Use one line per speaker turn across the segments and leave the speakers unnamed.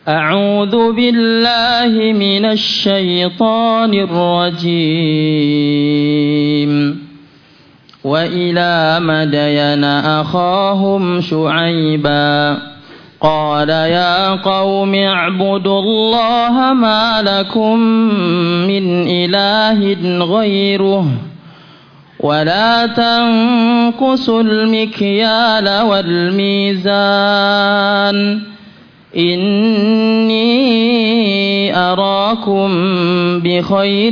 أعوذ بالله من الشيطان الرجيم وإلى مدين أخاهم شعيبا قال يا قوم اعبدوا الله ما لكم من إله غيره ولا تنقصوا المكيال والميزان إني أراكم بخير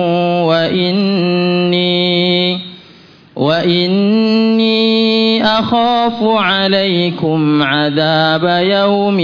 وإني أخاف عليكم عذاب يوم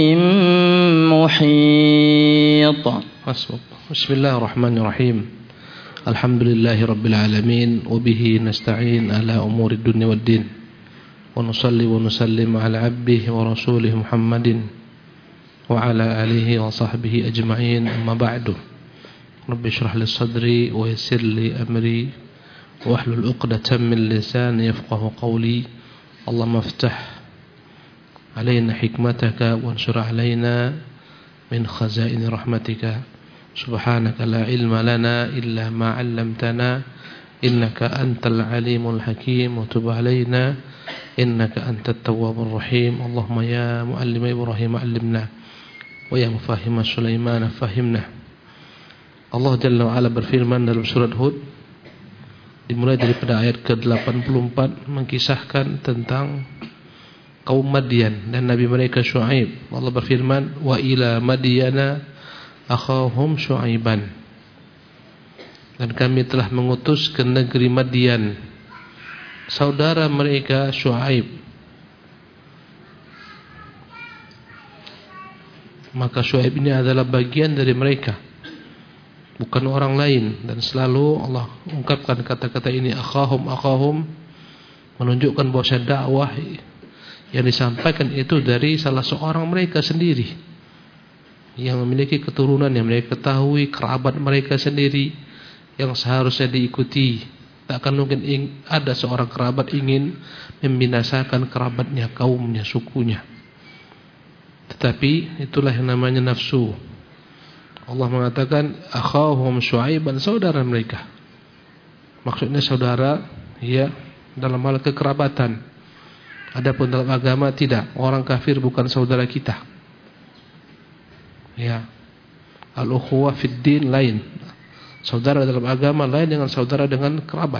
محيط.
بسم الله الرحمن الرحيم. الحمد لله رب العالمين وبه نستعين على أمور الدنيا والدين ونصلي ونسلم على عبده ورسوله محمد وعلى آله وصحبه أجمعين أما بعد رب اشرح لي صدري ويسر لي أمري واحلل عقدة من لساني يفقه قولي اللهم افتح علينا حكمتك وانشر علينا من خزائن رحمتك سبحانك لا علم لنا إلا ما علمتنا إنك أنت العليم الحكيم وتب علينا إنك أنت التواب الرحيم اللهم يا معلم إبراهيم علمنا ويا مفاهيم سليمان فهمنا. Allah Jalla wa'ala berfirman dalam surat Hud dimulai daripada ayat ke-84 mengisahkan tentang kaum Madian dan nabi mereka Syuaib. Allah berfirman wa ila Madyana akhahum Syuaiban, dan kami telah mengutus ke negeri Madian saudara mereka Syuaib. Maka Syuaib ini adalah bagian dari mereka, bukan orang lain. Dan selalu Allah ungkapkan kata-kata ini akhahum menunjukkan bahwa dakwah yang disampaikan itu dari salah seorang mereka sendiri yang memiliki keturunan yang mereka ketahui, kerabat mereka sendiri yang seharusnya diikuti. Tak akan mungkin ada seorang kerabat ingin membinasakan kerabatnya, kaumnya, sukunya. Tetapi itulah yang namanya nafsu. Allah mengatakan akhahum Syuaiban, saudara mereka. Maksudnya saudara ya dalam hal kekerabatan. Adapun dalam agama tidak. Orang kafir bukan saudara kita. Ya. Al-ukhuwah fid din lain. Saudara dalam agama lain dengan saudara dengan kerabat.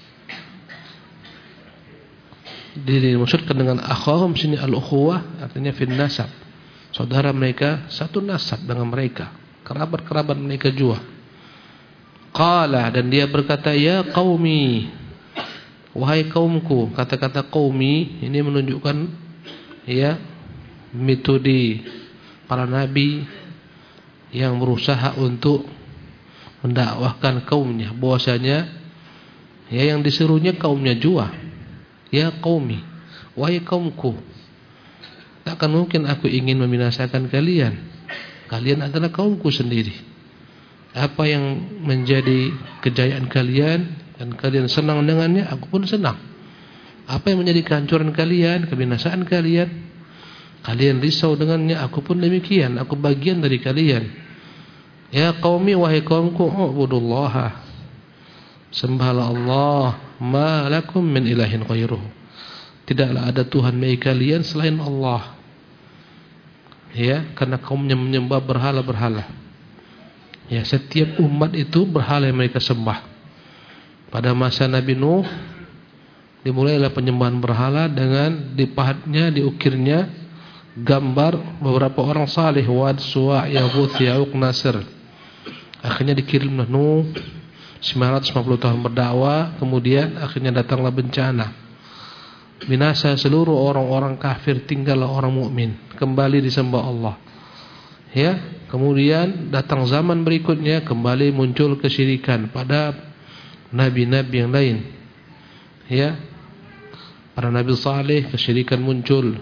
Dimaksudkan dengan akhahum sini al-ukhuwah artinya fil nasab. Saudara mereka satu nasab dengan mereka, kerabat-kerabat mereka juga. Qala, dan dia berkata ya qaumi, wahai kaumku. Kata-kata qaumi ini menunjukkan ya metode para nabi yang berusaha untuk mendakwahkan kaumnya, bahwasanya ya yang disuruhnya kaumnya juga. Ya qaumi, wahai kaumku, tak akan mungkin aku ingin membinasakan kalian. Kalian adalah kaumku sendiri. Apa yang menjadi kejayaan kalian dan kalian senang dengannya, aku pun senang. Apa yang menjadi kehancuran kalian, kebinasaan kalian, kalian risau dengannya, aku pun demikian. Aku bagian dari kalian. Ya qaumi, wahai kaumku, ubudullaha, sembahlah Allah, ma lakum min ilahin ghairuh. Tidaklah ada Tuhan bagi kalian selain Allah. Ya, karena kaumnya menyembah berhala-berhala. Ya, setiap umat itu berhala yang mereka sembah. Pada masa Nabi Nuh dimulailah penyembahan berhala dengan dipahatnya, diukirnya gambar beberapa orang saleh, Wad, Suwa', Yaghuth, Ya'uq, Nasr. Akhirnya dikirimlah Nuh 950 tahun berdakwah, kemudian akhirnya datanglah bencana. Binasa seluruh orang-orang kafir, tinggallah orang mukmin, kembali disembah Allah. Ya, kemudian datang zaman berikutnya, kembali muncul kesyirikan pada nabi-nabi yang lain. Ya, pada Nabi Saleh kesyirikan muncul.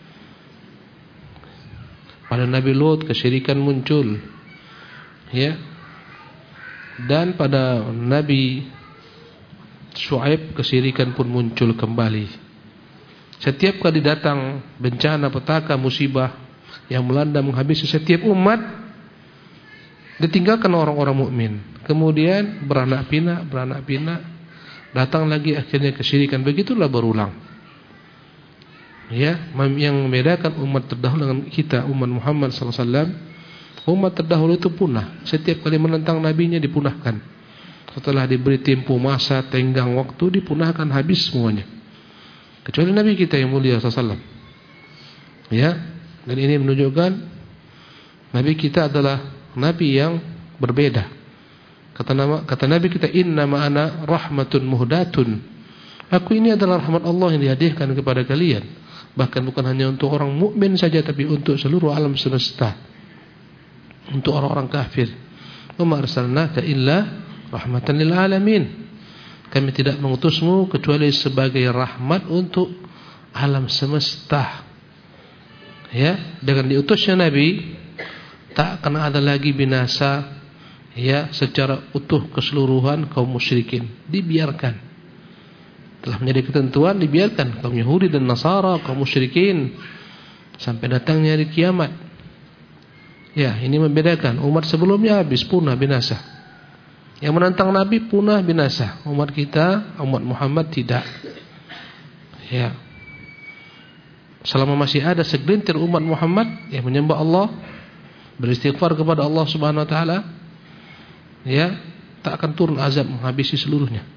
Pada Nabi Lut kesyirikan muncul. Ya. Dan pada Nabi Syuaib kesyirikan pun muncul kembali. Setiap kali datang bencana, petaka, musibah, yang melanda menghabisi setiap umat, ditinggalkan orang-orang mukmin. Kemudian beranak pinak, datang lagi akhirnya kesyirikan. Begitulah berulang. Ya, yang membedakan umat terdahulu dengan kita, umat Muhammad SAW, umat terdahulu itu punah. Setiap kali menentang nabinya dipunahkan. Setelah diberi tempo masa, tenggang waktu, dipunahkan habis semuanya. Kecuali Nabi kita yang mulia SAW. Ya, dan ini menunjukkan Nabi kita adalah Nabi yang berbeda. Kata Nabi kita, inna ma'ana rahmatun muhdatun. Aku ini adalah rahmat Allah yang dihadiahkan kepada kalian. Bahkan bukan hanya untuk orang mukmin saja, tapi untuk seluruh alam semesta. Untuk orang-orang kafir. Wa ma arsalnaka illa rahmatan lil alamin. Kami tidak mengutusmu kecuali sebagai rahmat untuk alam semesta. Ya, dengan diutusnya Nabi, tak akan ada lagi binasa ya secara utuh keseluruhan kaum musyrikin. Dibiarkan. Telah menjadi ketentuan, dibiarkan kaum Yahudi dan Nasara, kaum musyrikin sampai datangnya hari kiamat. Ya, ini membedakan. Umat sebelumnya habis, punah, binasa. Yang menentang Nabi punah, binasa. Umat kita, umat Muhammad tidak. Ya. Selama masih ada segelintir umat Muhammad yang menyembah Allah, beristighfar kepada Allah Subhanahu wa taala, ya, tak akan turun azab menghabisi seluruhnya.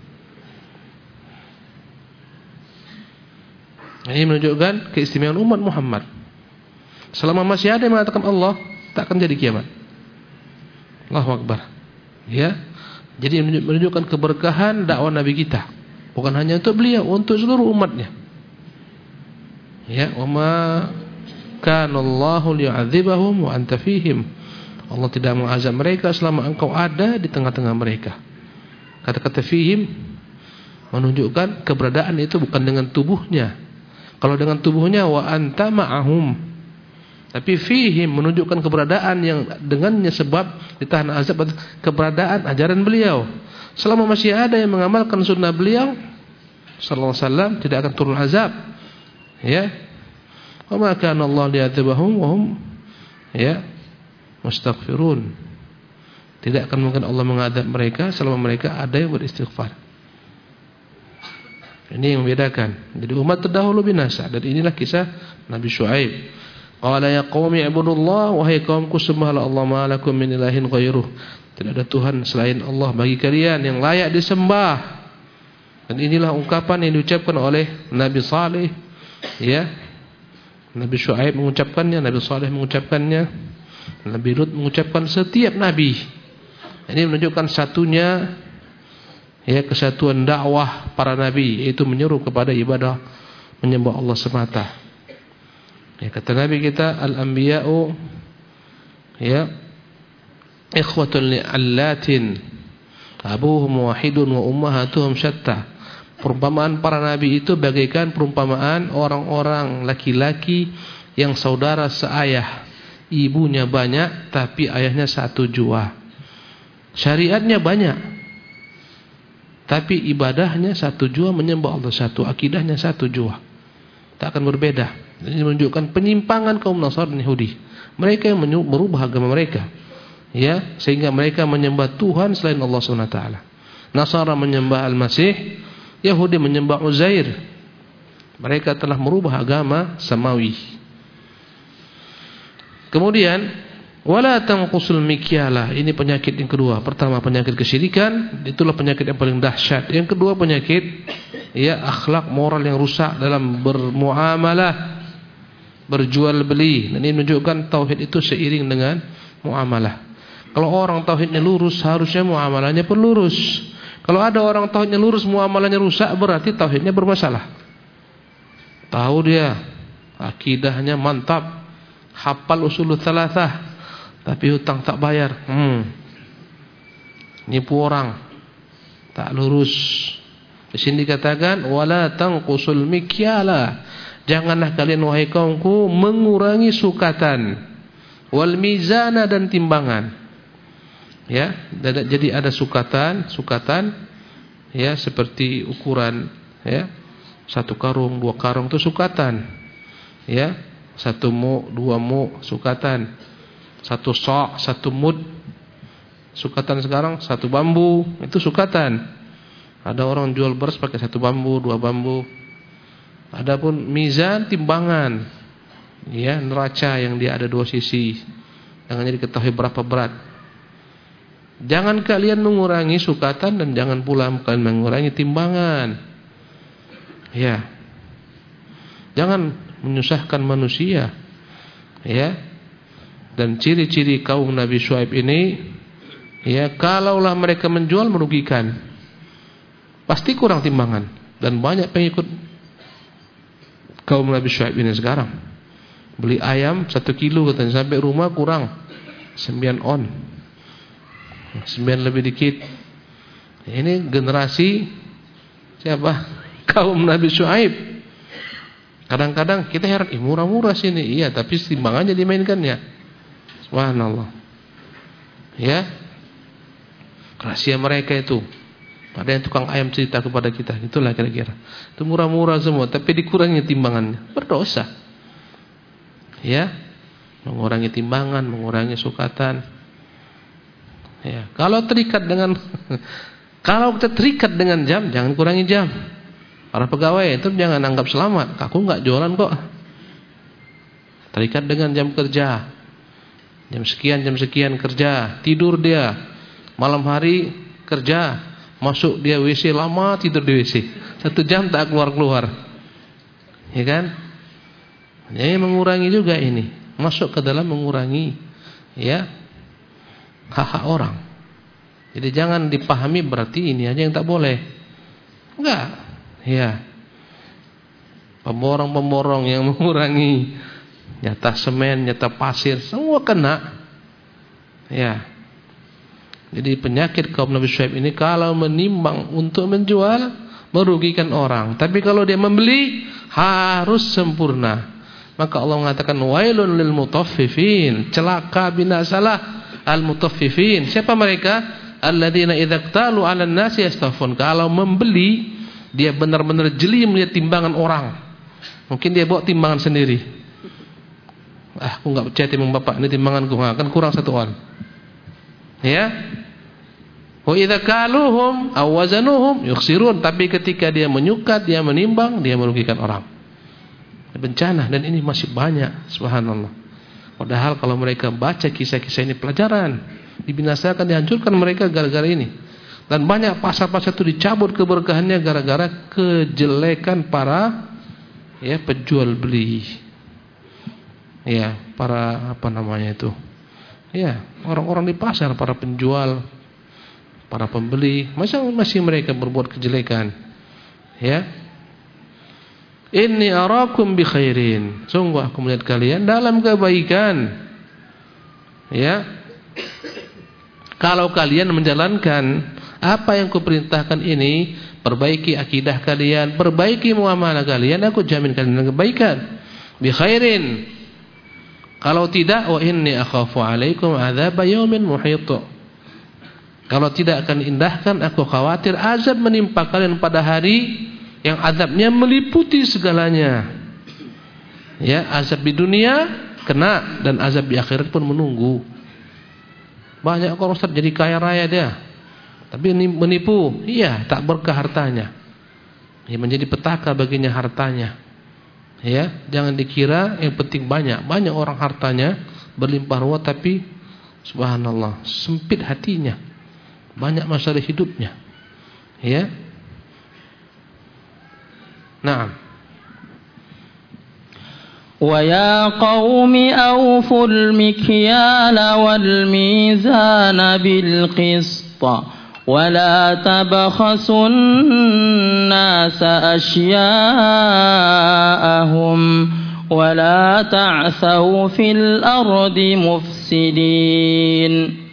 Ini menunjukkan keistimewaan umat Muhammad. Selama masih ada yang mengatakan Allah, tak akan jadi kiamat. Allahu Akbar. Ya. Jadi menunjukkan keberkahan dakwah Nabi kita. Bukan hanya untuk beliau, untuk seluruh umatnya. Ya, wa ma kana Allahu liyu'adzibahum wa anta fihim. Allah tidak mengazab mereka selama engkau ada di tengah-tengah mereka. Kata-kata fihim menunjukkan keberadaan itu bukan dengan tubuhnya. Kalau dengan tubuhnya wa anta ma'ahum. Tapi fihim menunjukkan keberadaan yang dengannya sebab ditahan azab, keberadaan ajaran beliau. Selama masih ada yang mengamalkan sunnah beliau sallallahu alaihi wasallam, tidak akan turun azab. Ya. Wa ma kana Allah liyadzibahum wa hum ya mustaghfirun. Tidak akan mungkin Allah mengadab mereka selama mereka ada yang beristighfar. Ini yang membedakan. Jadi umat terdahulu binasa, dan inilah kisah Nabi Syuaib. Qala ya qaumi ibudullah, wahai kaumku sembahlah Allah, ma lakum min ilahin ghairuh. Tidak ada Tuhan selain Allah bagi kalian yang layak disembah. Dan inilah ungkapan yang diucapkan oleh Nabi Saleh, ya. Nabi Syuaib mengucapkannya, Nabi Saleh mengucapkannya, Nabi Lut mengucapkan, setiap nabi. Ini menunjukkan satunya ya kesatuan dakwah para nabi, yaitu menyeru kepada ibadah menyembah Allah semata. Ya, kata Nabi kita, al-anbiya'u ya ikhwatun li'allatin abuhum wahidun wa ummahatuhum syatta. Perumpamaan para nabi itu bagaikan perumpamaan orang-orang laki-laki yang saudara seayah, ibunya banyak tapi ayahnya satu jua. Syariatnya banyak tapi ibadahnya satu jua, menyembah Allah satu, akidahnya satu jua. Tak akan berbeda. Ini menunjukkan penyimpangan kaum Nasrani dan Yahudi. Mereka yang merubah agama mereka, ya, sehingga mereka menyembah Tuhan selain Allah SWT. Nasara menyembah Al-Masih, Yahudi menyembah Uzair. Mereka telah merubah agama samawi. Kemudian wala tanqusul mikyala, ini penyakit yang kedua. Pertama penyakit kesyirikan, itulah penyakit yang paling dahsyat. Yang kedua penyakit ya akhlak moral yang rusak dalam bermuamalah, berjual beli. Dan ini menunjukkan tauhid itu seiring dengan muamalah. Kalau orang tauhidnya lurus, harusnya muamalahnya pun lurus. Kalau ada orang tauhidnya lurus, muamalahnya rusak, berarti tauhidnya bermasalah. Tahu dia akidahnya mantap, hafal usulul tsalatsah, tapi hutang tak bayar. Nipu orang, tak lurus. Di sini dikatakan wala tanqusul mikyala. Janganlah kalian wahai kaumku mengurangi sukatan, wal mizana dan timbangan. Ya, jadi ada sukatan ya seperti ukuran ya 1 karung, 2 karung itu sukatan. Ya, 1 mu, 2 mu, sukatan. 1 sok, 1 mud. Sukatan sekarang 1 bambu, itu sukatan. Ada orang jual beras pakai 1 bambu, 2 bambu. Adapun mizan, timbangan, ya, neraca yang dia ada 2 sisi. Jangan diketahui berapa berat. Jangan kalian mengurangi sukatan dan jangan pula kalian mengurangi timbangan. Ya. Jangan menyusahkan manusia. Ya. Dan ciri-ciri kaum Nabi Syuaib ini, ya, kalaulah mereka menjual merugikan, pasti kurang timbangan. Dan banyak pengikut kaum Nabi Syuaib ini sekarang. Beli ayam 1 kilo katanya, sampai rumah kurang 9 on, 9 lebih dikit. Ini generasi siapa? Kaum Nabi Syuaib. Kadang-kadang kita heran, murah-murah sini. Iya, tapi timbangannya dimainkannya. Subhanallah. Ya. Rahasia mereka itu. Ada yang tukang ayam cerita kepada kita, itulah kira-kira. Itu murah-murah semua, tapi dikurangi timbangannya. Berdosa. Ya. Mengurangi timbangan, mengurangi sukatan. Ya, kalau kita terikat dengan jam, jangan kurangi jam. Para pegawai itu jangan anggap selamat. Aku enggak jualan kok. Terikat dengan jam kerja. Jam sekian kerja. Tidur dia. Malam hari kerja. Masuk dia WC lama, tidur di WC. 1 jam tak keluar-keluar. Ya kan? Jadi mengurangi juga ini. Masuk ke dalam mengurangi, ya, hak-hak orang. Jadi jangan dipahami berarti ini aja yang tak boleh. Enggak. Ya, pemborong-pemborong yang mengurangi nyata semen, nyata pasir, semua kena. Ya, jadi penyakit kaum Nabi Syuaib ini kalau menimbang untuk menjual merugikan orang, tapi kalau dia membeli harus sempurna. Maka Allah mengatakan wailun lil mutaffifin, celaka binasalah al mutaffifin. Siapa mereka? Alladzina idza qtalu 'alan nasi yastafun. Kalau membeli dia benar-benar jeli melihat timbangan orang. Mungkin dia bawa timbangan sendiri. Aku enggak percaya timbang bapak, ini timbanganku, kan kurang 1 on. Ya. Wa idza kaluhum aw wazanuhum yukhsirun. Tapi ketika dia menyukat, dia menimbang, dia merugikan orang. Bencana, dan ini masih banyak, subhanallah. Padahal kalau mereka baca kisah-kisah ini pelajaran, dibinasakan, dihancurkan mereka gara-gara ini. Dan banyak pasar-pasar itu dicabut keberkahannya gara-gara kejelekan para, ya, penjual beli. Ya, para apa namanya itu? Ya, orang-orang di pasar, para penjual, para pembeli, masing-masing mereka berbuat kejelekan. Ya. Inni arakum bi khairin. Sungguh aku melihat kalian dalam kebaikan. Ya. Kalau kalian menjalankan apa yang kuperintahkan ini, perbaiki akidah kalian, perbaiki muamalah kalian, aku jamin kalian dengan kebaikan. Bi khairin. Kalau tidak, wa inni akhafu alaikum adzab yaumin muhit. Kalau tidak akan indahkan, aku khawatir azab menimpa kalian pada hari yang azabnya meliputi segalanya. Ya, azab di dunia kena dan azab di akhirat pun menunggu. Banyak orang Ustaz jadi kaya raya dia, tapi menipu, iya, tak berkah hartanya. Ya, menjadi petaka baginya hartanya. Ya, jangan dikira yang penting banyak orang hartanya berlimpah ruah, tapi subhanallah sempit hatinya, banyak masalah hidupnya. Ya. Naam.
Wa ya qaumi awful mikyala wal mizana bil qista wa la tabkhasun nasa ashya'ahum wa la ta'thaw fil ardi mufsidin.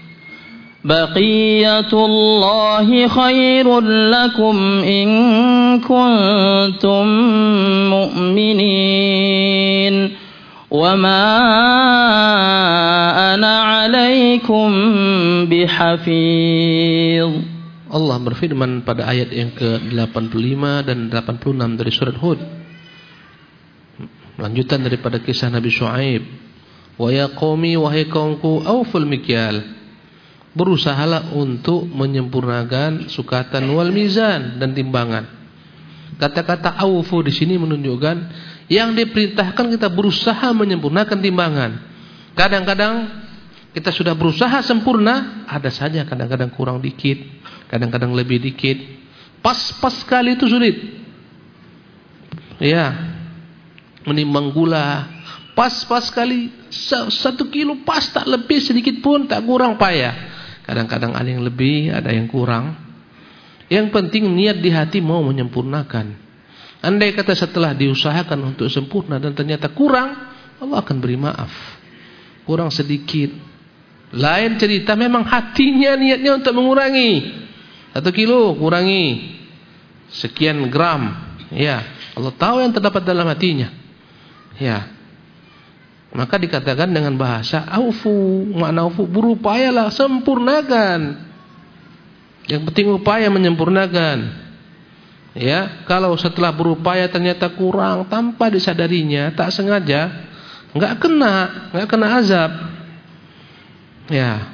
Baqiyatullahi khairul lakum in kuntum mu'minin wa ma ana 'alaikum bihafiz.
Allah berfirman pada ayat yang ke-85 dan 86 dari surat Hud. Lanjutan daripada kisah Nabi Syuaib. Wa ya qaumi, wahai kaumku, auful mikyal. Berusahalah untuk menyempurnakan sukatan wal mizan dan timbangan. Kata-kata aufu di sini menunjukkan yang diperintahkan kita berusaha menyempurnakan timbangan. Kadang-kadang kita sudah berusaha sempurna, ada saja kadang-kadang kurang dikit, kadang-kadang lebih dikit. Pas-pas sekali itu sulit. Ya, menimbang gula, pas-pas sekali 1 kilo pas, tak lebih sedikit pun, tak kurang payah. Kadang-kadang ada yang lebih, ada yang kurang. Yang penting niat di hati mau menyempurnakan. Andai kata setelah diusahakan untuk sempurna dan ternyata kurang, Allah akan beri maaf. Kurang sedikit. Lain cerita memang hatinya niatnya untuk mengurangi. 1 kilo kurangi sekian gram. Ya, Allah tahu yang terdapat dalam hatinya. Ya. Maka dikatakan dengan bahasa aufu, makna aufu, berupayalah sempurnakan. Yang penting upaya menyempurnakan. Ya, kalau setelah berupaya ternyata kurang tanpa disadarinya, tak sengaja, enggak kena azab. Ya.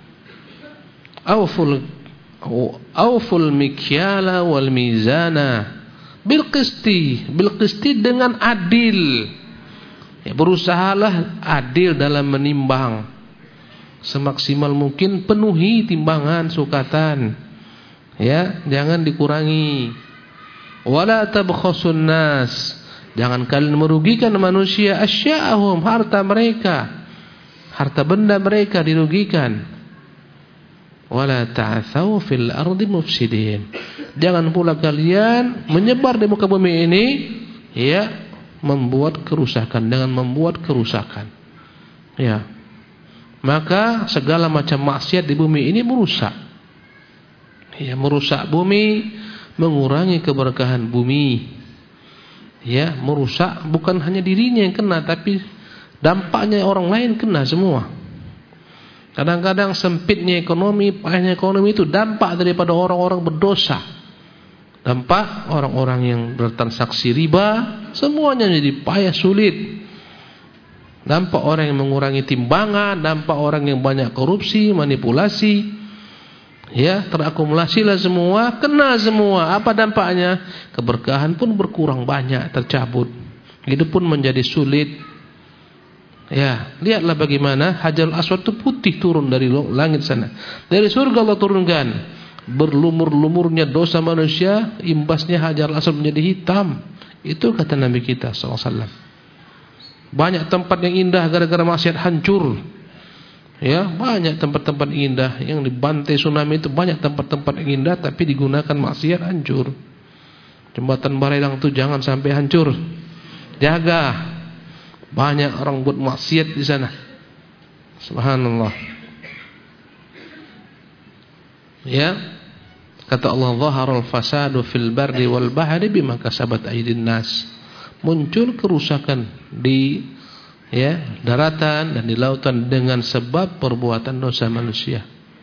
Auful mikyala wal mizana bil qisti dengan adil. Ya, berusahalah adil dalam menimbang. Semaksimal mungkin penuhi timbangan sukatan. Ya, jangan dikurangi. Wala tabkhasun nas. Jangan kalian merugikan manusia asya'ahum, harta mereka. Harta benda mereka dirugikan. Wala ta'thaw fil ardi mufsidin. Jangan pula kalian menyebar di muka bumi ini, ya, membuat kerusakan, dengan membuat kerusakan. Ya. Maka segala macam maksiat di bumi ini merusak. Ya, merusak bumi, mengurangi keberkahan bumi. Ya, merusak bukan hanya dirinya yang kena, tapi dampaknya orang lain kena semua. Kadang-kadang sempitnya ekonomi, payahnya ekonomi itu dampak daripada orang-orang berdosa. Dampak orang-orang yang bertransaksi riba, semuanya jadi payah sulit. Dampak orang yang mengurangi timbangan, dampak orang yang banyak korupsi, manipulasi. Ya, terakumulasilah semua, kena semua. Apa dampaknya? Keberkahan pun berkurang banyak, tercabut. Hidup pun menjadi sulit. Ya, lihatlah bagaimana Hajarul Aswad itu putih turun dari langit sana. Dari surga Allah turunkan. Berlumur-lumurnya dosa manusia, imbasnya Hajarul Aswad menjadi hitam. Itu kata Nabi kita SAW. Banyak tempat yang indah gara-gara maksiat hancur. Ya, banyak tempat-tempat indah yang dibantai tsunami itu, banyak tempat-tempat yang indah tapi digunakan maksiat hancur. Jembatan Barelang itu jangan sampai hancur. Jaga. Banyak orang buat maksiat di sana. Subhanallah. Ya. Kata Allah, "Dhaharul fasadu fil barri wal bahri bima kasabat aydin nas." Muncul kerusakan di daratan dan di lautan dengan sebab perbuatan dosa manusia.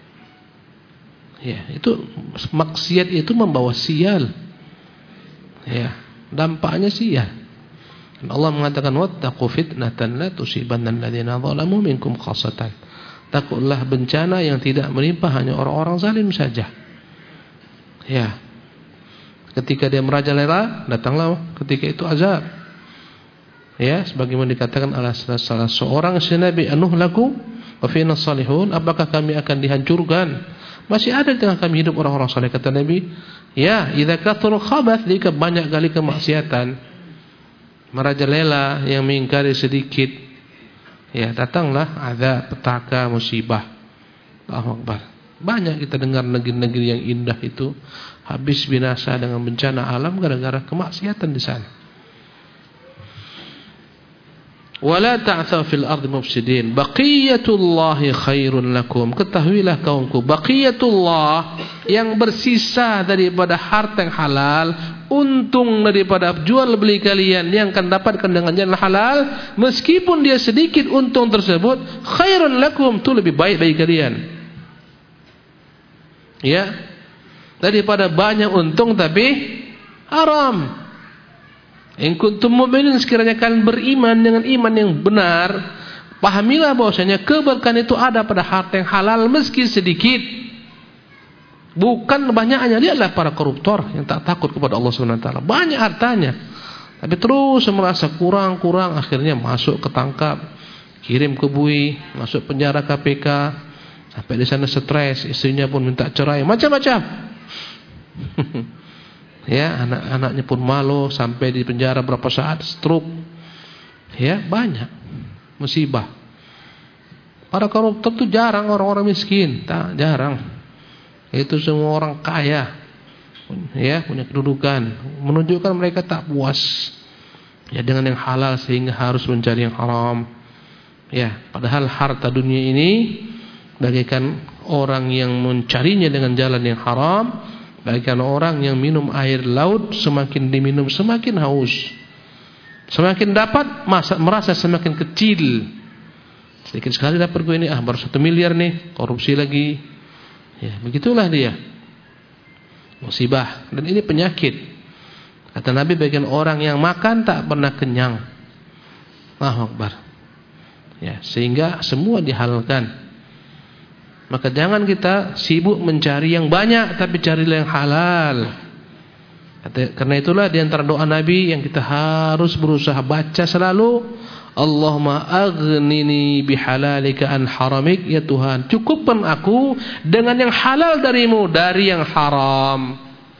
Ya, itu maksiat itu membawa sial. Ya, dampaknya sial. Allah mengatakan wattaqu fitnatan la tusibanna alladziina zalamu minkum khassatan. Takutlah bencana yang tidak menimpa hanya orang-orang zalim saja. Ya. Ketika dia merajalela, datanglah ketika itu azab. Ya, sebagaimana dikatakan oleh salah seorang nabi, anuhlaku wa fina salihun, apakah kami akan dihancurkan? Masih ada di tengah kami hidup orang-orang saleh, kata Nabi. Ya, idza kathura khabath, jika banyak kali kemaksiatan, merajalela yang mengingkari sedikit, ya datanglah azab, petaka, musibah. Allahu Akbar. Banyak kita dengar negeri-negeri yang indah itu habis binasa dengan bencana alam gara-gara kemaksiatan di sana. Wala ta'thaw fil ardi mufsidin. Baqiyatullahi khairun lakum. Ketahuilah kaumku, baqiyatullah, yang bersisa daripada harta yang halal, untung daripada jual beli kalian yang akan dapatkan dengan jalan halal, meskipun dia sedikit untung tersebut, khairun lakum, itu lebih baik bagi kalian. Ya, daripada banyak untung tapi haram. In kuntum mu'minin, sekiranya kalian beriman dengan iman yang benar, pahamilah bahwasanya keberkahan itu ada pada harta yang halal meski sedikit. Bukan banyaknya. Lihatlah para koruptor yang tak takut kepada Allah Subhanahu wa taala. Banyak hartanya, tapi terus merasa kurang-kurang, akhirnya masuk ketangkap, kirim ke bui, masuk penjara KPK, sampai di sana stres, istrinya pun minta cerai, macam-macam. Ya, anak-anaknya pun malu, sampai di penjara berapa saat, stroke. Ya, banyak musibah. Para koruptor itu jarang orang-orang miskin, tak jarang. Itu semua orang kaya, ya, punya kedudukan, menunjukkan mereka tak puas ya dengan yang halal sehingga harus mencari yang haram. Ya, padahal harta dunia ini bagaikan orang yang mencarinya dengan jalan yang haram, bagaikan orang yang minum air laut, semakin diminum semakin haus, semakin dapat merasa semakin kecil. Sedikit sekali dapat gue ini, baru 1 miliar nih, korupsi lagi. Ya, begitulah dia. Musibah. Dan ini penyakit. Kata Nabi, bagian orang yang makan tak pernah kenyang. Allahu Akbar. Ya, sehingga semua dihalalkan. Maka jangan kita sibuk mencari yang banyak, tapi carilah yang halal. Karena itulah di antara doa Nabi yang kita harus berusaha baca selalu, Allahumma aghnini bihalalika an haramik. Ya Tuhan, cukupkan aku dengan yang halal darimu dari yang haram.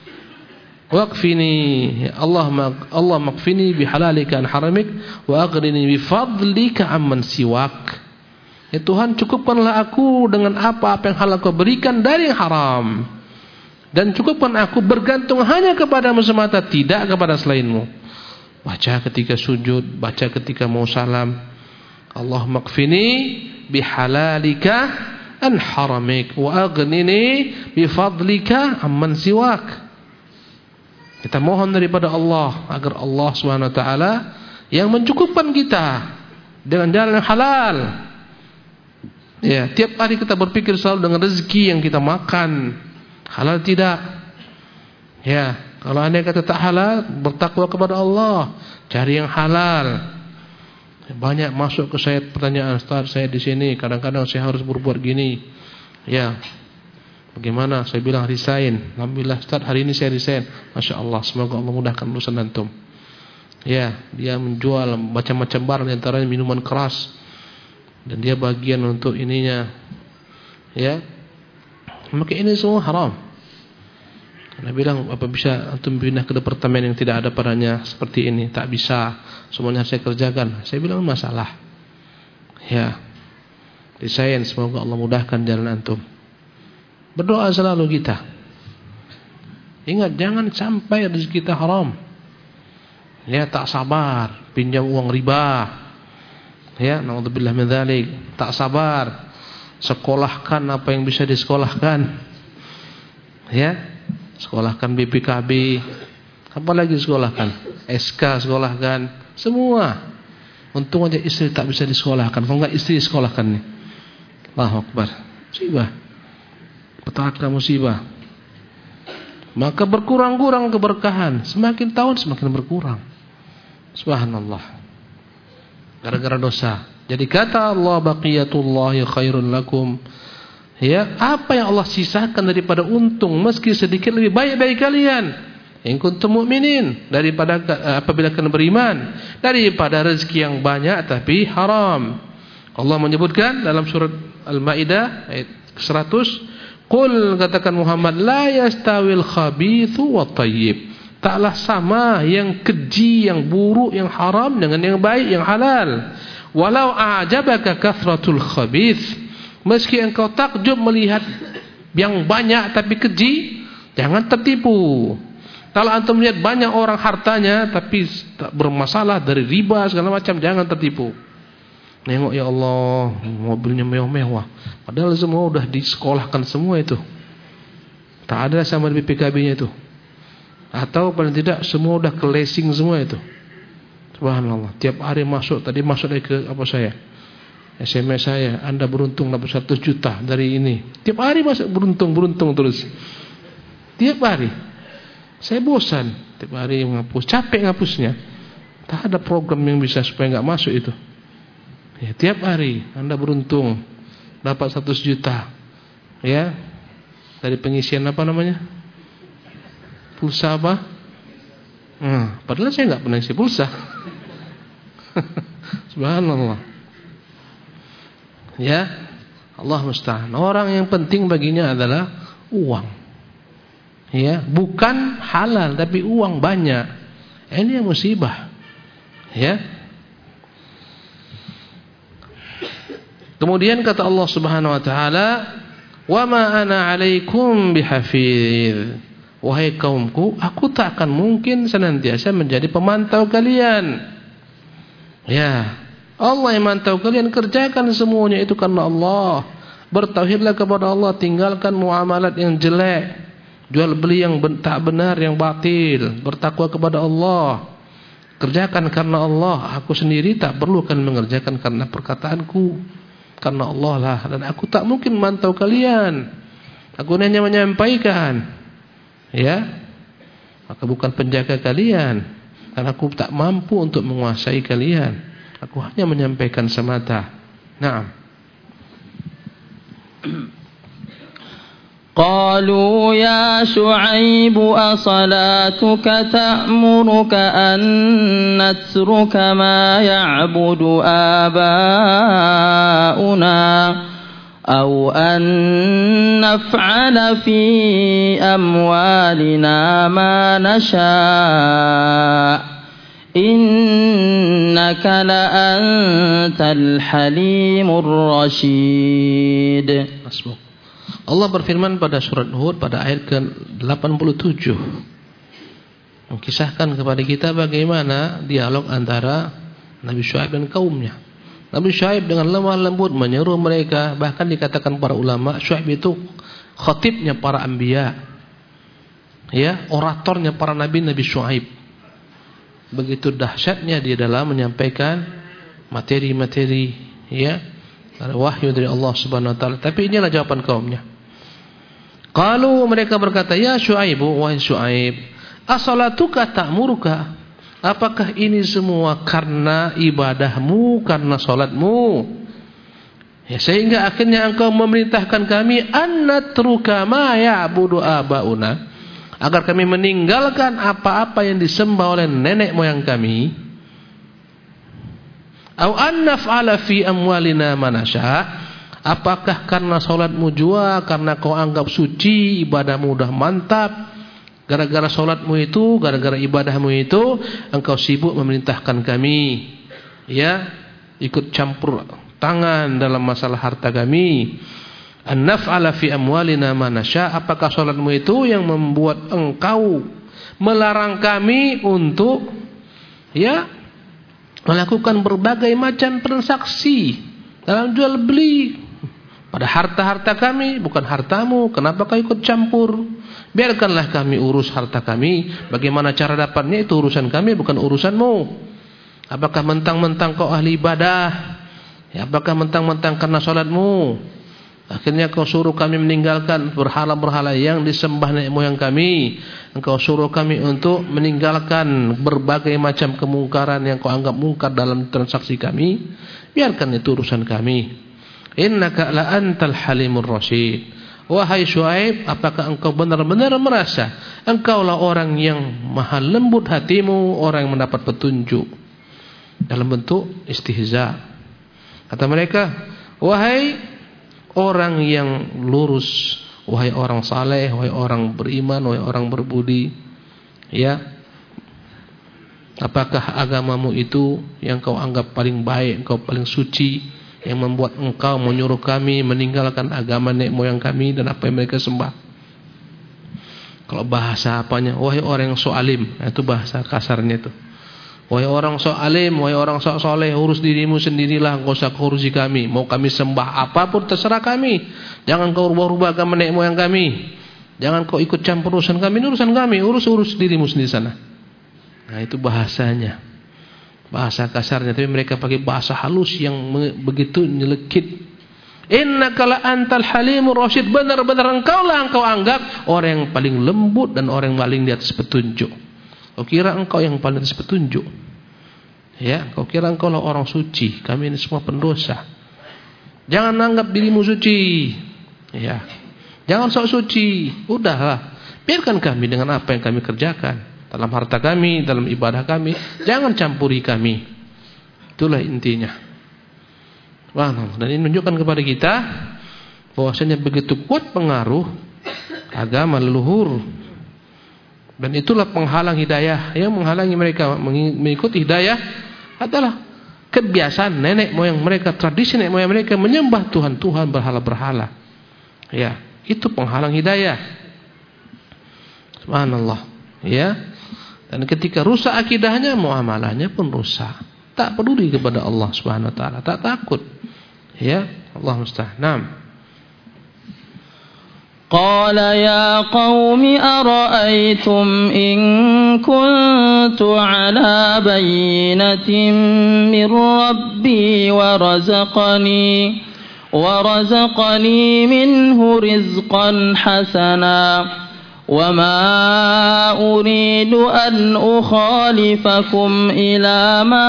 Waqfini, Allahumma qfini bihalalika an haramik wa aghnini bifadlika amman siwak. Ya Tuhan, cukupkanlah aku dengan apa-apa yang halal kau berikan dari yang haram, dan cukupkan aku bergantung hanya kepadamu semata, tidak kepada selainmu. Baca ketika sujud, baca ketika mau salam, Allahumma qfini bihalalika an haramik wa aghnini bifadlika amman siwak. Kita mohon daripada Allah agar Allah Subhanahu wa taala yang mencukupkan kita dengan jalan yang halal. Ya, tiap hari kita berpikir selalu dengan rezeki yang kita makan, halal tidak. Ya, kalau anda kata tak halal, bertakwa kepada Allah, cari yang halal. Banyak masuk ke saya pertanyaan, Ustaz, saya di sini kadang-kadang saya harus berbuat gini. Ya, bagaimana? Saya bilang resign. Alhamdulillah Ustaz, hari ini saya resign. Masya Allah, semoga Allah mudahkan urusan antum. Ya, dia menjual macam-macam barang, antaranya minuman keras, dan dia bagian untuk ininya. Ya, maka ini semua haram. Dia bilang, apa bisa antum pindah ke departemen yang tidak ada padanya seperti ini? Tak bisa, semuanya saya kerjakan. Saya bilang masalah. Ya, resign, semoga Allah mudahkan jalan antum. Berdoa selalu kita. Ingat, jangan sampai rezeki kita haram. Ya, tak sabar, pinjam uang riba. Ya, naudzubillah min dzalik. Tak sabar, sekolahkan apa yang bisa disekolahkan. Ya, sekolahkan BPKB, apalagi sekolahkan SK, sekolahkan semua. Untung aja istri tak bisa disekolahkan. Kalau enggak istri sekolahkan nih. Allahu Akbar. Musibah, petaka musibah. Maka berkurang-kurang keberkahan, semakin tahun semakin berkurang. Subhanallah, gara-gara dosa. Jadi kata Allah, baqiyatullahi khairun lakum. Ya, apa yang Allah sisakan daripada untung meski sedikit lebih baik bagi kalian. In kuntum mu'minin, daripada apabila kalian beriman, daripada rezeki yang banyak tapi haram. Allah menyebutkan dalam surat Al-Maidah ayat 100, qul, katakan Muhammad, la yastawil khabithu wat thayyib. Taklah sama yang keji, yang buruk, yang haram dengan yang baik, yang halal. Walau a'jabaka kathratul khabith. Meski engkau takjub melihat yang banyak tapi keji, jangan tertipu. Kalau antum melihat banyak orang hartanya tapi tak bermasalah dari riba segala macam, jangan tertipu. Nengok, ya Allah, mobilnya mewah-mewah, padahal semua udah disekolahkan semua itu. Tak ada sama di BPKB-nya itu. Atau paling tidak semua udah ke leasing semua itu. Subhanallah, tiap hari masuk, tadi masuk lagi ke apa saya, SMS saya, Anda beruntung dapat 100 juta dari ini. Tiap hari masuk beruntung terus. Tiap hari. Saya bosan tiap hari menghapus, capek ngapusnya. Tak ada program yang bisa supaya nggak masuk itu. Ya, tiap hari Anda beruntung dapat 100 juta. Ya. Dari pengisian apa namanya? Pulsa apa? Padahal saya nggak pernah isi pulsa. Subhanallah. Ya, Allah musta'an. Orang yang penting baginya adalah uang. Ya, bukan halal tapi uang banyak. Ini yang musibah. Ya. Kemudian kata Allah Subhanahu wa taala, "Wa ma ana 'alaikum bihafidz." Wahai kaumku, aku tak akan mungkin senantiasa menjadi pemantau kalian. Ya, Allah yang mantau kalian, kerjakan semuanya itu karena Allah. Bertauhidlah kepada Allah, tinggalkan muamalat yang jelek, jual beli yang tak benar, yang batil. Bertakwa kepada Allah. Kerjakan karena Allah. Aku sendiri tak perlukan mengerjakan karena perkataanku. Karena Allah lah, dan aku tak mungkin memantau kalian. Aku hanya menyampaikan. Ya, maka bukan penjaga kalian, karena aku tak mampu untuk menguasai kalian. Aku hanya menyampaikan semata. Naam.
Qalu ya Shu'aib asalatuka ta'muruka an natruka ma ya'budu aba'una أو أن نفعل في أموالنا ما نشاء إنك لأنت الحليم الرشيد.
Allah berfirman pada surat Hud pada ayat ke-87, mengisahkan kepada kita bagaimana dialog antara Nabi Syuaib dan kaumnya. Nabi Syuaib dengan lemah lembut menyeru mereka, bahkan dikatakan para ulama Syuaib itu khatibnya para anbiya, ya, oratornya para nabi Syuaib. Begitu dahsyatnya dia dalam menyampaikan materi-materi, ya, wahyu dari Allah Subhanahu wa taala. Tapi inilah jawaban kaumnya. Qalu, mereka berkata, ya Syuaib, wahai Syuaib, asalatuka ta'muruka? Apakah ini semua karena ibadahmu, karena salatmu? Ya, sehingga akhirnya engkau memerintahkan kami annatruka ma ya'budu abauna, agar kami meninggalkan apa-apa yang disembah oleh nenek moyang kami. Au an naf'ala fi amwalina ma nasya', apakah karena salatmu jua, karena kau anggap suci, ibadahmu udah mantap, gara-gara salatmu itu, gara-gara ibadahmu itu, engkau sibuk memerintahkan kami, ya, ikut campur tangan dalam masalah harta kami. An naf'ala fi amwalina ma nasya', apakah salatmu itu yang membuat engkau melarang kami untuk, ya, melakukan berbagai macam transaksi dalam jual beli pada harta-harta kami, bukan hartamu. Kenapa kau ikut campur? Biarkanlah kami urus harta kami. Bagaimana cara dapatnya itu urusan kami, bukan urusanmu. Apakah mentang-mentang kau ahli ibadah? Ya, apakah mentang-mentang karena salatmu akhirnya kau suruh kami meninggalkan berhala-berhala yang disembah nenek moyang kami? Engkau suruh kami untuk meninggalkan berbagai macam kemungkaran yang kau anggap mungkar dalam transaksi kami? Biarkan itu urusan kami. Innaka la antal halimur rasyid. Wahai Syuaib, apakah engkau benar-benar merasa engkaulah orang yang maha lembut hatimu, orang yang mendapat petunjuk? Dalam bentuk istihza. Kata mereka, wahai orang yang lurus, wahai orang saleh, wahai orang beriman, wahai orang berbudi, ya, apakah agamamu itu yang kau anggap paling baik, engkau paling suci, yang membuat engkau menyuruh kami meninggalkan agama nenek moyang kami dan apa yang mereka sembah? Kalau bahasa apanya, wahai orang yang so alim, itu bahasa kasarnya itu. Wahai orang so alim, wahai orang so soleh, urus dirimu sendirilah, enggak usah urusi kami. Mau kami sembah apapun terserah kami. Jangan kau rubah-rubah agama nenek moyang kami. Jangan kau ikut campur urusan kami, ini urusan kami. Urus dirimu sendiri sana. Nah, itu bahasanya, bahasa kasarnya. Tapi mereka pakai bahasa halus yang begitu nyelekit. Innaka la antal halimur rasyid. Benar-benar engkau anggap orang yang paling lembut dan orang yang paling di atas petunjuk. Kau kira engkau yang paling di atas petunjuk? Ya, kau kira engkau lah orang suci, kami ini semua pendosa. Jangan anggap dirimu suci. Ya. Jangan sok suci. Udahlah, biarkan kami dengan apa yang kami kerjakan dalam harta kami, dalam ibadah kami. Jangan campuri kami. Itulah intinya. Dan ini menunjukkan kepada kita bahwasanya begitu kuat pengaruh agama leluhur. Dan itulah penghalang hidayah. Yang menghalangi mereka mengikuti hidayah adalah kebiasaan nenek moyang mereka, tradisi nenek moyang mereka menyembah Tuhan-Tuhan berhala-berhala. Ya, itu penghalang hidayah. Subhanallah. Ya. Dan ketika rusak akidahnya, muamalahnya pun rusak. Tak peduli kepada Allah Subhanahu wa taala, tak takut. Ya, Allah musta'an.
قال يا قوم أرأيتم إن كنت على بينة من ربي ورزقني منه رزقا حسنا وما أريد أن أخالفكم إلى ما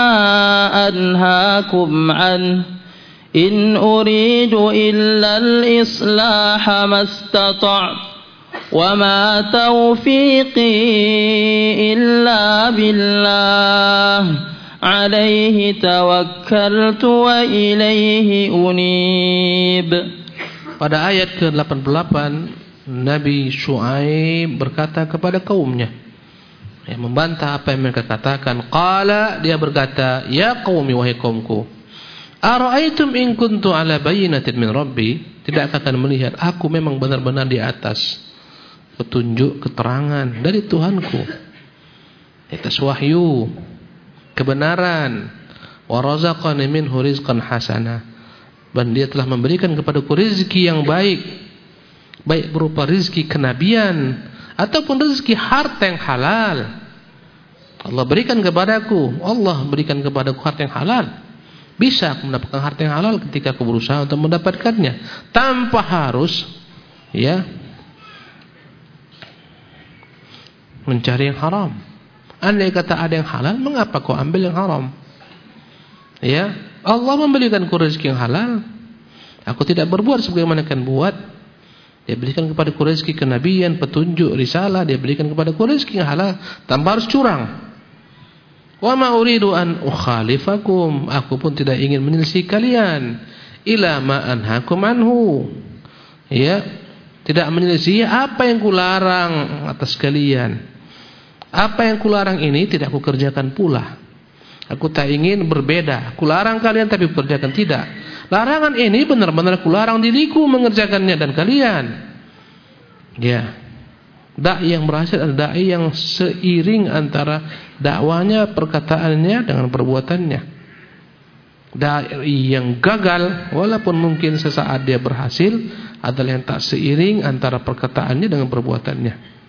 أنهاكم عنه إن أريد إلا الإصلاح ما استطعت وما توفيقي إلا بالله عليه توكلت وإليه أنيب.
Pada ayat ke-88 Nabi Syuaib berkata kepada kaumnya, yang membantah apa yang mereka katakan. Qala, dia berkata, ya qaumi, wahai kaumku, ara'aitum in kuntu ala bayyinatin min rabbi, tidakkah kalian melihat aku memang benar-benar di atas petunjuk keterangan dari Tuhanku, di atas wahyu kebenaran, wa razaqani minhu rizqan hasana, dan dia telah memberikan kepadaku rezeki yang baik, baik berupa rezeki kenabian ataupun rezeki harta yang halal. Allah berikan kepadaku, Allah berikan kepadaku harta yang halal. Bisa aku mendapatkan harta yang halal ketika aku berusaha untuk mendapatkannya, tanpa harus mencari yang haram. Andai kata ada yang halal, mengapa kau ambil yang haram? Ya, Allah memberikanku rezeki yang halal, aku tidak berbuat sebagaimana kalian buat. Dia berikan kepadaku rezeki kenabian, petunjuk, risalah. Dia berikan kepadaku rezeki yang halal tanpa harus curang. Wa ma uridu an ukhalifakum, aku pun tidak ingin menyelisih kalian, ila ma anhakum anhu, ya, tidak menyelisih apa yang kularang atas kalian. Apa yang kularang ini tidak aku kerjakan pula. Aku tak ingin berbeda. Kularang kalian tapi kerjakan tidak. Larangan ini benar-benar kularang diriku mengerjakannya dan kalian. Ya. Dai yang berhasil adalah dai yang seiring antara dakwanya, perkataannya dengan perbuatannya. Dai yang gagal walaupun mungkin sesaat dia berhasil adalah yang tak seiring antara perkataannya dengan perbuatannya.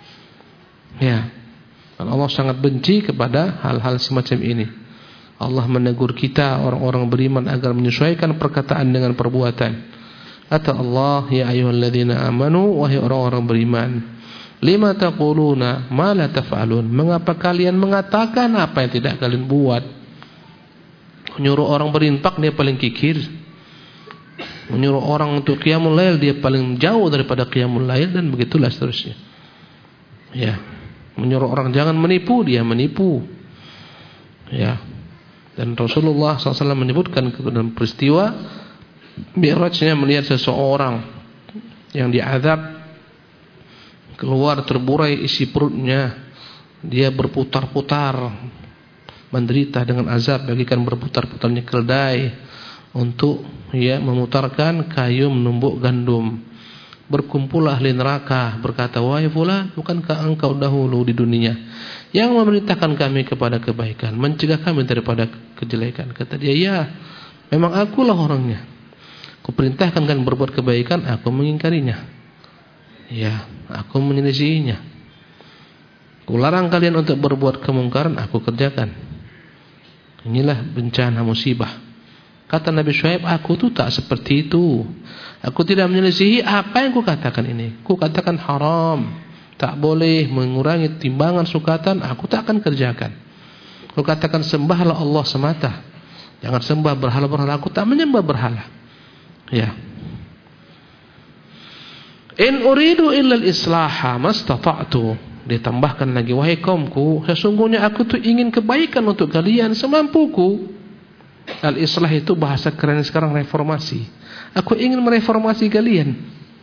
Ya. Dan Allah sangat benci kepada hal-hal semacam ini. Allah menegur kita orang-orang beriman agar menyesuaikan perkataan dengan perbuatan. Kata Allah, ya ayyuhalladzina amanu, wahai orang-orang beriman, lima taquluna ma la taf'alun, mengapa kalian mengatakan apa yang tidak kalian buat? Menyuruh orang berinfak, dia paling kikir. Menyuruh orang untuk qiyamul lail, dia paling jauh daripada qiyamul lail, dan begitulah seterusnya. Ya. Menyuruh orang jangan menipu, dia menipu. Ya. Dan Rasulullah SAW menyebutkan dalam peristiwa Mi'rajnya, melihat seseorang yang diazab, keluar terburai isi perutnya, dia berputar-putar menderita dengan azab bagikan berputar-putarnya keledai untuk memutarkan kayu menumbuk gandum. Berkumpullah ahli neraka, berkata, wahai fulan, bukankah engkau dahulu di dunia yang memerintahkan kami kepada kebaikan, mencegah kami daripada kejelekan? Kata dia, ya, memang akulah orangnya. Kuperintahkan kalian berbuat kebaikan, aku mengingkarinya. Ya, aku menyelisihinya. Kularang kalian untuk berbuat kemungkaran, aku kerjakan. Inilah bencana musibah. Kata Nabi Syuaib, aku tuh tak seperti itu. Aku tidak menyelisihi apa yang kukatakan ini. Kukatakan haram, tak boleh, mengurangi timbangan sukatan, aku tak akan kerjakan. Lu katakan sembahlah Allah semata. Jangan sembah berhala-berhala. Aku tak menyembah berhala. Ya. In uridu illal islaha mastata'tu. Ditambahkan lagi, wahai kaumku, sesungguhnya aku tuh ingin kebaikan untuk kalian semampuku. Al-islah itu bahasa keren sekarang reformasi. Aku ingin mereformasi kalian.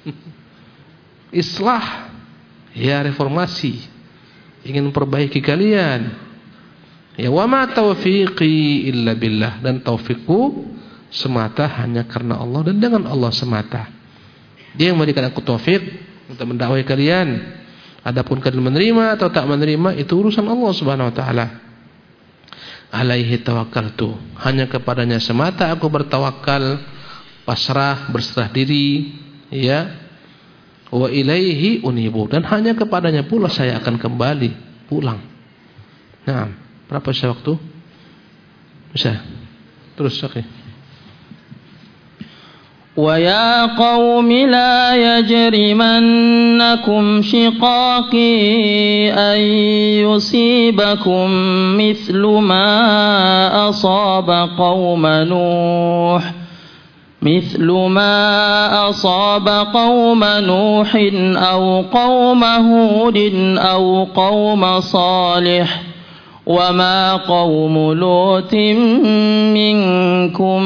Islah, ya reformasi. Ingin memperbaiki kalian. Ya, wa ma taufiqi illa billah, dan taufikku semata hanya karena Allah dan dengan Allah semata. Dia yang memberikan aku taufik untuk mendakwai kalian. Adapun kalian menerima atau tak menerima itu urusan Allah Subhanahu wa taala. Alaihi tawakkaltu, hanya kepadanya semata aku bertawakal, pasrah, berserah diri, ya. Wa ilaihi unibu, dan hanya kepadanya pula saya akan kembali pulang. Nah, berapa sisa waktu? Bisa. Terus oke.
وَيَا قَوْمِ لَا يَجْرِمَنَّكُمْ شِقَاقِي أَن يُصِيبَكُم مِّثْلُ مَا أَصَابَ قَوْمَ نُوحٍ أَوْ قَوْمَ هُودٍ أَوْ قَوْمَ صَالِحٍ وَمَا قَوْمُ لُوطٍ مِّنكُمْ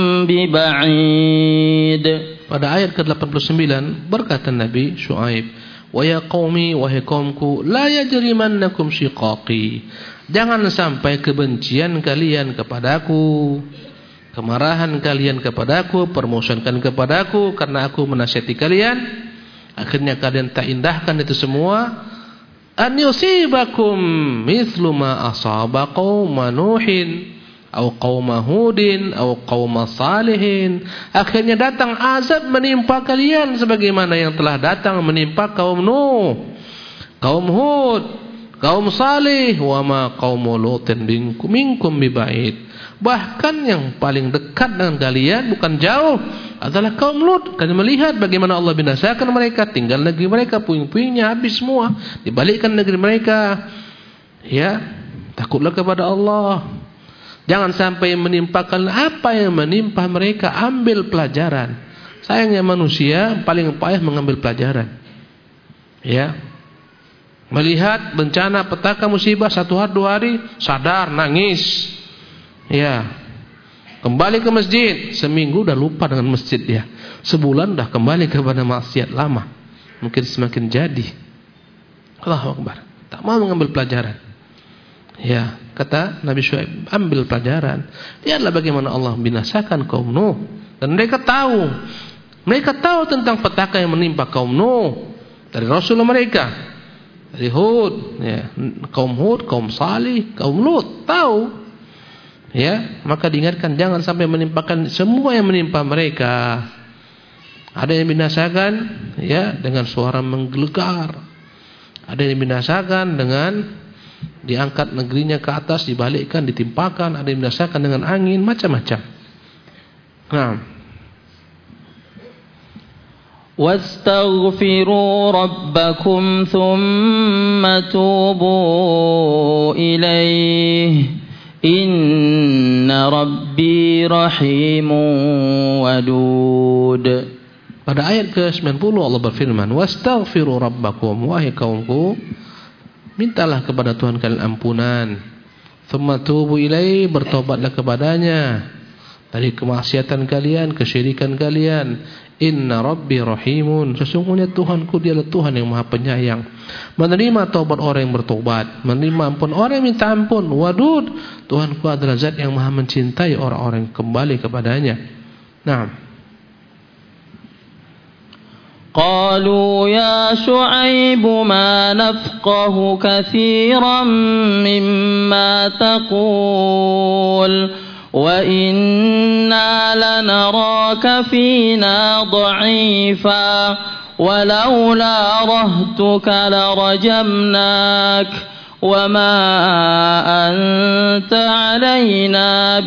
بِبَعِيدٍ.
Pada ayat ke-89 berkata Nabi Syuaib, wa ya qaumi, wahai kaumku, la yajrimannakum shiqaqi, jangan sampai kebencian kalian kepadaku, kemarahan kalian kepadaku, permusuhan kepadaku karena aku menasihati kalian, akhirnya kalian tak indahkan itu semua. An yusibakum mithlu ma asaba qauma nuhin au qauma hudin au qauma salihin, akhirnya datang azab menimpa kalian sebagaimana yang telah datang menimpa kaum Nuh, kaum Hud, kaum Salih, wa ma qaumu Lutin minkum bibaid. Bahkan yang paling dekat dengan kalian, bukan jauh, adalah kaum Lut. Kalian melihat bagaimana Allah binasakan mereka, tinggal negeri mereka, puing-puingnya habis semua, dibalikkan negeri mereka. Ya, takutlah kepada Allah. Jangan sampai menimpakan apa yang menimpa mereka, ambil pelajaran. Sayangnya manusia paling payah mengambil pelajaran. Ya, melihat bencana, petaka, musibah, 1 hari 2 hari sadar, nangis. Ya, kembali ke masjid, seminggu udah lupa dengan masjid dia, sebulan udah kembali kepada maksiat lama, mungkin semakin jadi. Allahu Akbar, tak mau mengambil pelajaran. Ya, kata Nabi Syuaib, ambil pelajaran. Lihatlah bagaimana Allah binasakan kaum Nuh, dan mereka tahu tentang petaka yang menimpa kaum Nuh dari Rasul mereka, dari Hud, ya, kaum Hud, kaum Salih, kaum Lut, tahu. Ya, maka diingatkan jangan sampai menimpakan semua yang menimpa mereka. Ada yang binasakan ya dengan suara menggelegar, ada yang binasakan dengan diangkat negerinya ke atas, dibalikkan, ditimpakan, ada yang binasakan dengan angin, macam-macam. Nah,
واستغفروا ربكم ثم توبوا إليه Inna Rabbi Rahimun Wadud.
Pada ayat ke-90 Allah berfirman, wastaghfiru rabbakum, wahai kaumku, mintalah kepada Tuhan kalian ampunan, thumma tubu ilaihi, bertobatlah kepadanya dari kemaksiatan kalian, kesyirikan kalian. Inna Rabbi Rahimun, sesungguhnya Tuhanku dialah Tuhan yang Maha Penyayang, menerima taubat orang yang bertobat, menerima ampun orang yang minta ampun. Wadud, Tuhanku adalah zat yang Maha mencintai orang-orang yang kembali kepadanya. Nah,
qalu ya Syuaib ma nafqahu katsiran mimma taqul wa inna lanaraka fina dha'ifa walaula rahtuka larajamnak wa ma anta alaina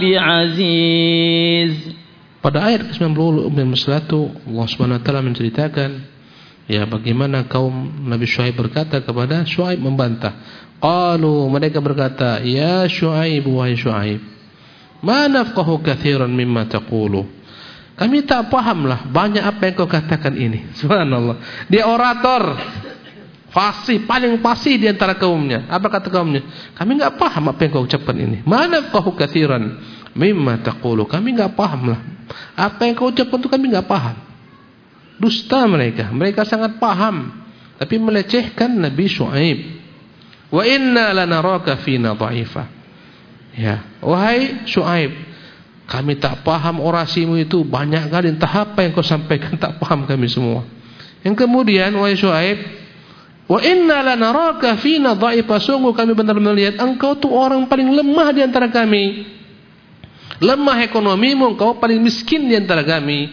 bi'aziz.
Pada ayat ke-91 Allah Subhanahu wa taala menceritakan Ya, bagaimana kaum Nabi Syuaib berkata kepada Syuaib membantah. Qalu, mereka berkata, ya Syuaib, wahai Syuaib, ma nafqahu katsiran mimma taqulu. Kami tak pahamlah banyak apa yang kau katakan ini. Subhanallah. Dia orator fasih, paling fasih di antara kaumnya. Apa kata kaumnya? Kami enggak paham apa yang kau ucapkan ini. Ma nafqahu katsiran mimma taqulu. Kami enggak pahamlah. Apa yang kau ucapkan itu kami enggak paham. Dusta mereka. Mereka sangat paham, tapi melecehkan Nabi Syuaib. Wa inna lanaraka fina dha'ifa. Ya, wahai Syuaib, kami tak paham orasimu itu, banyak kali entah apa yang kau sampaikan tak paham kami semua. Yang kemudian, wahai Syuaib, wa inna lanaraka fina dha'ifa, sungguh kami benar-benar melihat engkau tu orang paling lemah di antara kami. Lemah ekonomimu, engkau paling miskin di antara kami.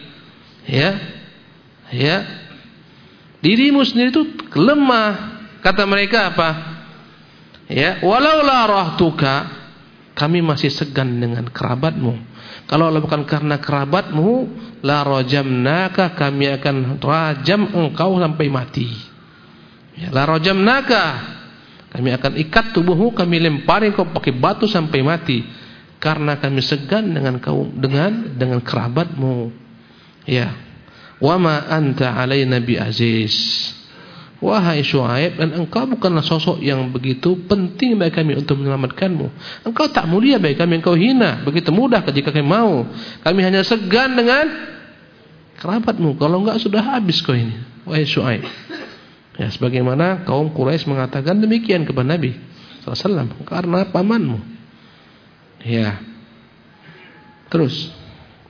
Ya, dirimu sendiri itu lemah. Kata mereka apa? Ya, walau la rahtuka, kami masih segan dengan kerabatmu. Kalau bukan karena kerabatmu, la rajamnaka, kami akan rajam engkau sampai mati. Ya, la rajamnaka, kami akan ikat tubuhmu, kami lempari engkau pakai batu sampai mati. Karena kami segan dengan dengan kerabatmu. Ya. Wa ma anta alaina bi aziz. Wahai Syuaib, dan engkau bukanlah sosok yang begitu penting bagi kami untuk menyelamatkanmu. Engkau tak mulia bagi kami, engkau hina begitu mudah jika kami mau. Kami hanya segan dengan kerabatmu. Kalau enggak sudah habis kau ini, wahai Syuaib. Ya, sebagaimana kaum Quraisy mengatakan demikian kepada Nabi sallallahu alaihi wasallam, karena pamanmu. Ya. Terus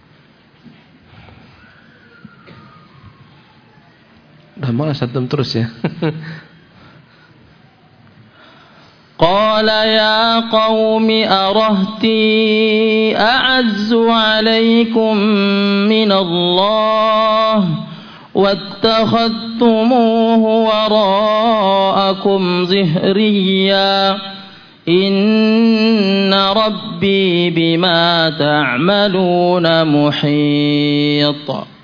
dah malas antum terus ya.
Qala ya qaumi arahti a'azzu 'alaykum min Allah wattakhadtumuhu wara'akum zihriya inna rabbi bima ta'maluna muhit.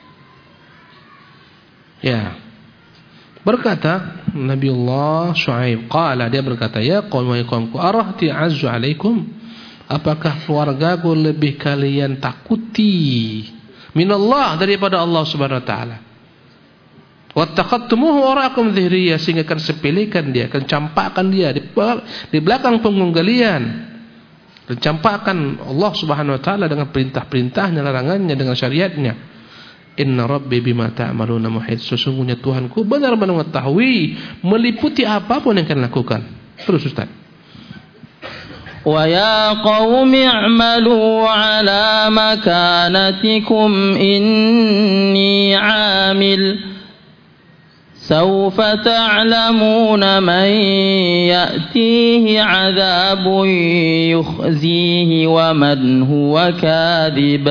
Ya. Berkata Nabiullah Syuaib, qala, dia berkata, ya qaumku arahti azzu alaikum, apakah keluargaku lebih kalian takuti minallah, daripada Allah Subhanahu wa taala. Wattakhadtumuhu wara'akum dhihriya, sehingga akan sepelekan dia, akan campakkan dia di belakang punggung kalian. Dan campakkan Allah Subhanahu wa taala dengan perintah-perintahnya, larangannya, dengan syariatnya. Inna rabbi bima ta'maluna muhit, sesungguhnya Tuhanku benar-benar mengetahui, meliputi apapun yang kalian lakukan. Terus Ustaz.
Wa ya qaumi i'malu ala makanatikum inni 'amil sawfa ta'lamuna man ya'tihi 'adzabun yukhzihi wa man huwa kadhib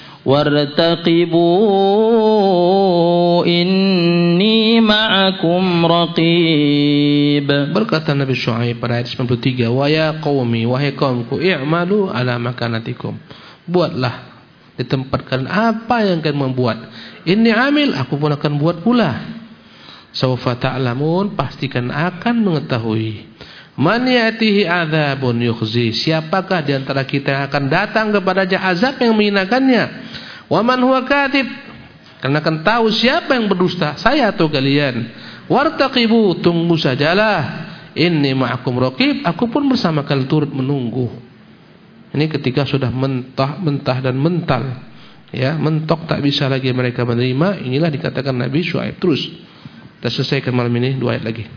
wartaqibu inni ma'akum raqib. Berkata Nabi Syuaib pada ayat 93, wa ya qaumi, wahai kaumku, i'malu ala makanatikum, buatlah di tempat kalian apa yang kalian membuat. Inni amil, aku pun akan buat pula. Sawfa ta'lamun, pastikan akan mengetahui. Man ya'tihi adzabun yukhzi, siapakah di antara kita yang akan datang kepadanya azab yang menghinakannya. Wa man huwa kadhib, karena akan tahu siapa yang berdusta, saya atau kalian. Wartaqibu, tunggu sajalah. Inni ma'akum raqib, aku pun bersama kalian turut menunggu. Ini ketika sudah mentah dan mental, ya, mentok tak bisa lagi mereka menerima. Inilah dikatakan Nabi Syuaib. Terus kita selesaikan malam ini 2 ayat lagi.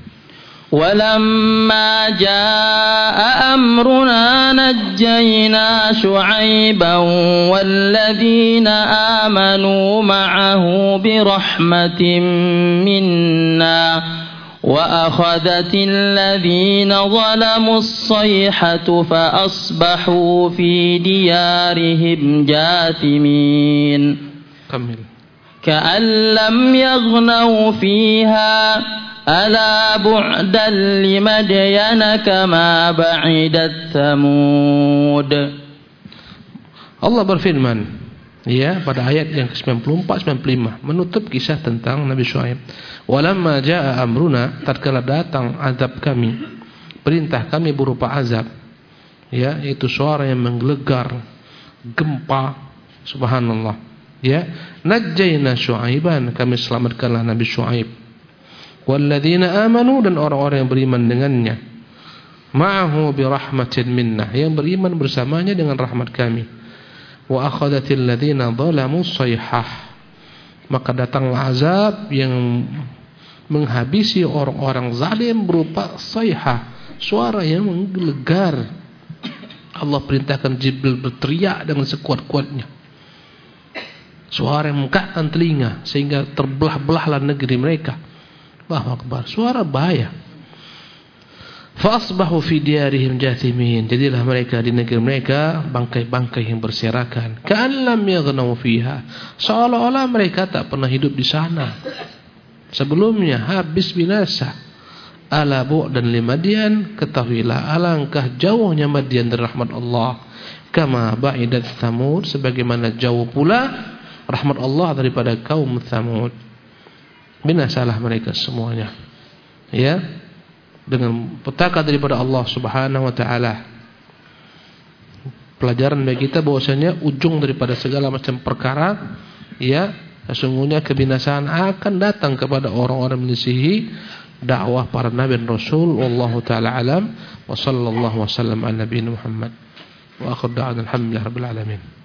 ولما جاء أمرنا نجينا شعيبا والذين آمنوا معه برحمة منا وأخذت الذين ظلموا الصيحة فأصبحوا في ديارهم جاثمين. كمل. كأن لم يغنوا فيها ألا بعدا لمدين كما بعدت ثمود.
Allah berfirman, Ya, pada ayat yang ke-94 95 menutup kisah tentang Nabi Syuaib. Walamma jaa amruna, tatkala datang azab kami, perintah kami berupa azab, ya, itu suara yang menggelegar, gempa, subhanallah. Ya, najjayna Syuaiban, kami selamatkanlah Nabi Syuaib. Walladzina amanu, dan orang-orang yang beriman dengannya. Ma'ahu birahmatin minnah, yang beriman bersamanya dengan rahmat kami. Wa akhadatil ladzina zalamu sayhah, maka datanglah azab yang menghabisi orang-orang zalim berupa sayhah, suara yang menggelegar. Allah perintahkan Jibril berteriak dengan sekuat-kuatnya, suara yang mengkakkan telinga sehingga terbelah-belahlah negeri mereka. Allahu Akbar, suara bahaya. Fa asbahu fi diyarihim jathimin, jadilah mereka di negeri mereka bangkai-bangkai yang berserakan. Ka'an lam yaghnau fiha, seolah-olah mereka tak pernah hidup di sana sebelumnya, habis binasa. Ala bu'dan li Madian, ketahuilah alangkah jauhnya Madian dari rahmat Allah. Kama ba'idat Thamud, sebagaimana jauh pula rahmat Allah daripada kaum Thamud. Binasalah mereka semuanya, ya, dengan petaka daripada Allah Subhanahu wa taala. Pelajaran bagi kita bahwasanya ujung daripada segala macam perkara, ya, sesungguhnya kebinasaan akan datang kepada orang-orang menyelisihi dakwah para nabi dan rasul. Wallahu taala alam, wa sallallahu wasallam ala nabiyina Muhammad wa akhir da'wana alhamdulillahi rabbil alamin.